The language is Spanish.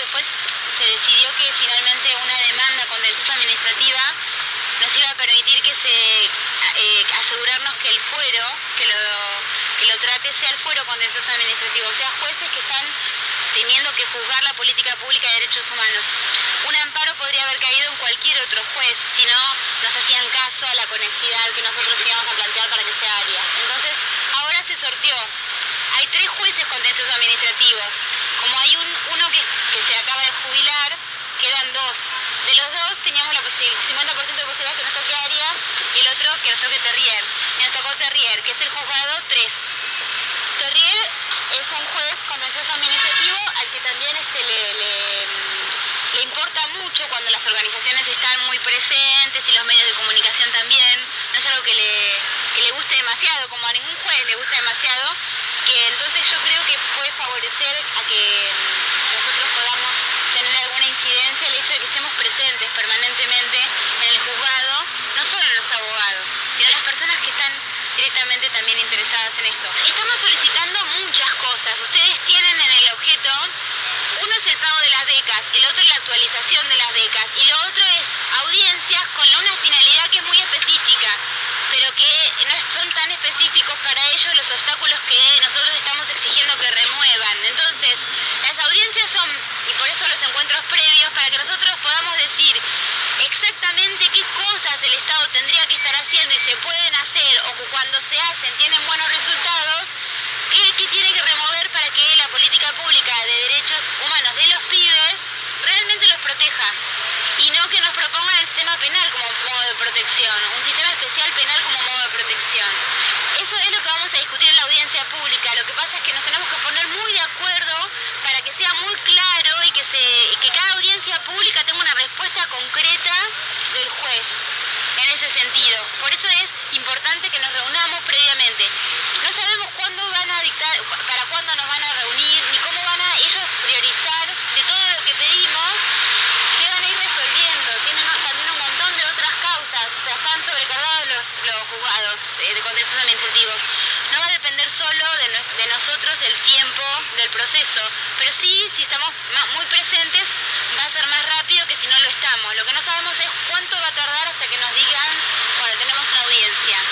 después se decidió que finalmente una demanda contencioso administrativa nos iba a permitir que asegurarnos que el fuero, que lo trate sea el fuero contencioso administrativo, o sea, jueces que están teniendo que juzgar la política pública de derechos humanos. Un amparo podría haber caído en cualquier otro juez, si no nos hacían caso a la conexidad que nosotros íbamos a plantear para que sea área. Entonces, ahora se sorteó. Hay 3 jueces contenciosos administrativos. Como hay uno que se acaba de jubilar, quedan 2. De los 2 teníamos el 50% de posibilidad que nos toque área y el otro que nos toque Terrier. Y nos tocó Terrier, que es el juzgado 3. Terrier es un juez contencioso administrativo al que también le importa mucho cuando las organizaciones están muy presentes y los medios de comunicación también. No es algo que le guste demasiado, como a ningún juez le gusta demasiado, que entonces yo creo que puede favorecer a que nosotros podamos tener alguna incidencia el hecho de que estemos presentes permanentemente en el juzgado, no solo los abogados, sino las personas que están directamente también interesadas en esto. Estamos solicitando muchas cosas. Ustedes tienen en el objeto, uno es el pago de las becas, el otro es la actualización de las becas y lo otro es audiencias con una finalidad que es muy específica, pero que no son tan específicos para ellos los obstáculos que nosotros estamos exigiendo que remuevan. Entonces, las audiencias son, y por eso los encuentros previos, para que nosotros podamos decir exactamente qué cosas el Estado tendría que estar haciendo y se pueden hacer, o que cuando se hacen tienen buenos resultados, qué tiene que remover para que la política pública de derechos humanos de los pibes realmente los proteja. Y no que nos propongan el sistema penal como modo de protección, un sistema especial penal como modo de protección. Eso es lo que vamos a discutir en la audiencia pública. Lo que pasa es que nos tenemos que poner muy de acuerdo para que sea muy claro y que cada audiencia pública tenga una respuesta concreta del juez en ese sentido. Por eso es importante que nos reunamos previamente. No sabemos cuándo van a dictar, para cuándo nos van a reunir, ni cómo van a ellos priorizar de todo lo que pedimos, qué van a ir resolviendo. Tienen también un montón de otras causas, o sea, están sobrecargados los juzgados de contenciosos administrativos. No va a depender solo de nosotros el tiempo del proceso, pero sí, si estamos muy presentes, va a ser más rápido que si no lo estamos. Lo que no sabemos es cuánto va